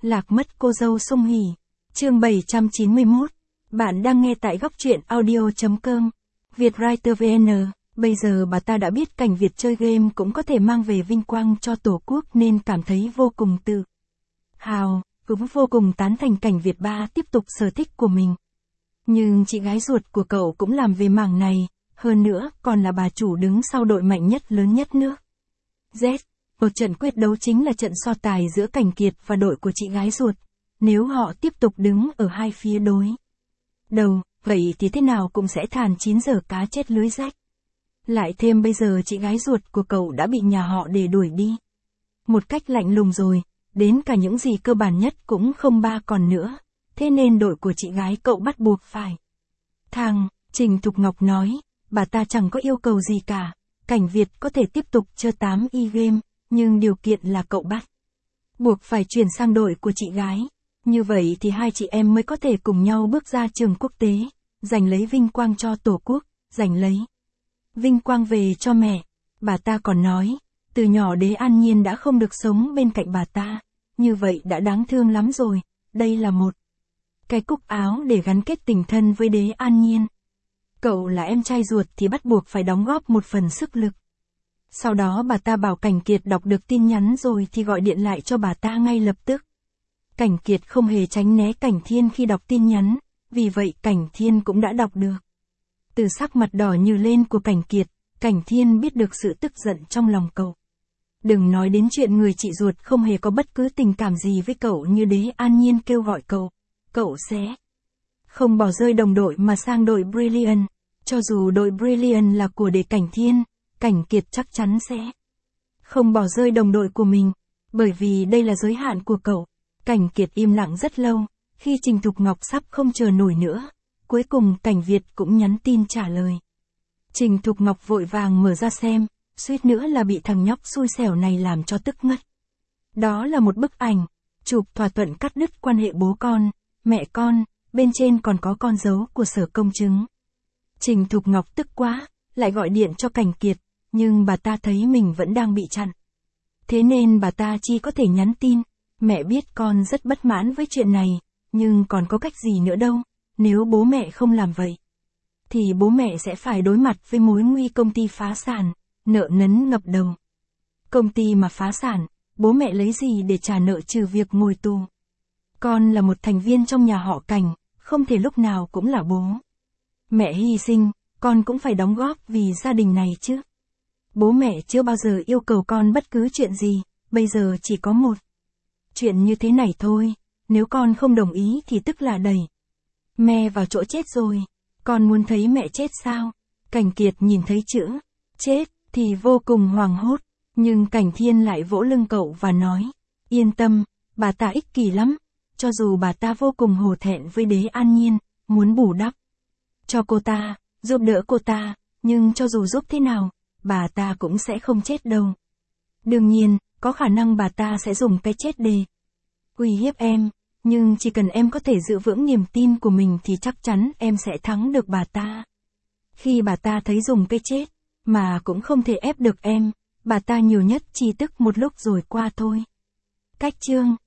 Lạc mất cô dâu Song Hỷ. Chương 791. Bạn đang nghe tại góc truyện audio.com. Vietwriter VN. Bây giờ bà ta đã biết cảnh Việt chơi game cũng có thể mang về vinh quang cho Tổ quốc nên cảm thấy vô cùng tự hào, cũng vô cùng tán thành cảnh Việt ba tiếp tục sở thích của mình. Nhưng chị gái ruột của cậu cũng làm về mảng này, hơn nữa còn là bà chủ đứng sau đội mạnh nhất lớn nhất nước Z. Một trận quyết đấu chính là trận so tài giữa Cảnh Kiệt và đội của chị gái ruột. Nếu họ tiếp tục đứng ở hai phía đối đầu, vậy thì thế nào cũng sẽ than 9 giờ cá chết lưới rách. Lại thêm bây giờ chị gái ruột của cậu đã bị nhà họ để đuổi đi một cách lạnh lùng rồi, đến cả những gì cơ bản nhất cũng không ba còn nữa. Thế nên đội của chị gái cậu bắt buộc phải Trình Thục Ngọc nói, bà ta chẳng có yêu cầu gì cả, Cảnh Việt có thể tiếp tục chơi 8Y game, nhưng điều kiện là cậu bắt buộc phải chuyển sang đội của chị gái. Như vậy thì hai chị em mới có thể cùng nhau bước ra trường quốc tế, giành lấy vinh quang cho Tổ quốc, giành lấy vinh quang về cho mẹ. Bà ta còn nói, từ nhỏ Đế An Nhiên đã không được sống bên cạnh bà ta, như vậy đã đáng thương lắm rồi, đây là một cái cúc áo để gắn kết tình thân với Đế An Nhiên. Cậu là em trai ruột thì bắt buộc phải đóng góp một phần sức lực. Sau đó bà ta bảo Cảnh Kiệt đọc được tin nhắn rồi thì gọi điện lại cho bà ta ngay lập tức. Cảnh Kiệt không hề tránh né Cảnh Thiên khi đọc tin nhắn, vì vậy Cảnh Thiên cũng đã đọc được. Từ sắc mặt đỏ như lên của Cảnh Kiệt, Cảnh Thiên biết được sự tức giận trong lòng cậu. Đừng nói đến chuyện người chị ruột không hề có bất cứ tình cảm gì với cậu như Đế An Nhiên kêu gọi cậu sẽ không bỏ rơi đồng đội mà sang đội Brilliant. Cho dù đội Brilliant là của Đế Cảnh Thiên, Cảnh Kiệt chắc chắn sẽ không bỏ rơi đồng đội của mình, bởi vì đây là giới hạn của cậu. Cảnh Kiệt im lặng rất lâu, khi Trình Thục Ngọc sắp không chờ nổi nữa, cuối cùng Cảnh Việt cũng nhắn tin trả lời. Trình Thục Ngọc vội vàng mở ra xem, suýt nữa là bị thằng nhóc xui xẻo này làm cho tức ngất. Đó là một bức ảnh, chụp thỏa thuận cắt đứt quan hệ bố con, mẹ con, bên trên còn có con dấu của Sở Công chứng. Trình Thục Ngọc tức quá, lại gọi điện cho Cảnh Kiệt, nhưng bà ta thấy mình vẫn đang bị chặn. Thế nên bà ta chỉ có thể nhắn tin, mẹ biết con rất bất mãn với chuyện này, nhưng còn có cách gì nữa đâu, nếu bố mẹ không làm vậy, thì bố mẹ sẽ phải đối mặt với mối nguy công ty phá sản, nợ nấn ngập đầu. Công ty mà phá sản, bố mẹ lấy gì để trả nợ trừ việc ngồi tù? Con là một thành viên trong nhà họ Cảnh, không thể lúc nào cũng là bố mẹ hy sinh, con cũng phải đóng góp vì gia đình này chứ. Bố mẹ chưa bao giờ yêu cầu con bất cứ chuyện gì, bây giờ chỉ có một chuyện như thế này thôi, nếu con không đồng ý thì tức là đẩy mẹ vào chỗ chết rồi. Con muốn thấy mẹ chết sao? Cảnh Kiệt nhìn thấy chữ chết thì vô cùng hoảng hốt, nhưng Cảnh Thiên lại vỗ lưng cậu và nói, yên tâm, bà ta ích kỷ lắm, cho dù bà ta vô cùng hổ thẹn với Đế An Nhiên, muốn bù đắp cho cô ta, giúp đỡ cô ta, nhưng cho dù giúp thế nào, bà ta cũng sẽ không chết đâu. Đương nhiên, có khả năng bà ta sẽ dùng cái chết để uy hiếp em, nhưng chỉ cần em có thể giữ vững niềm tin của mình thì chắc chắn em sẽ thắng được bà ta. Khi bà ta thấy dùng cái chết, mà cũng không thể ép được em, bà ta nhiều nhất chỉ tức một lúc rồi qua thôi. Cách chương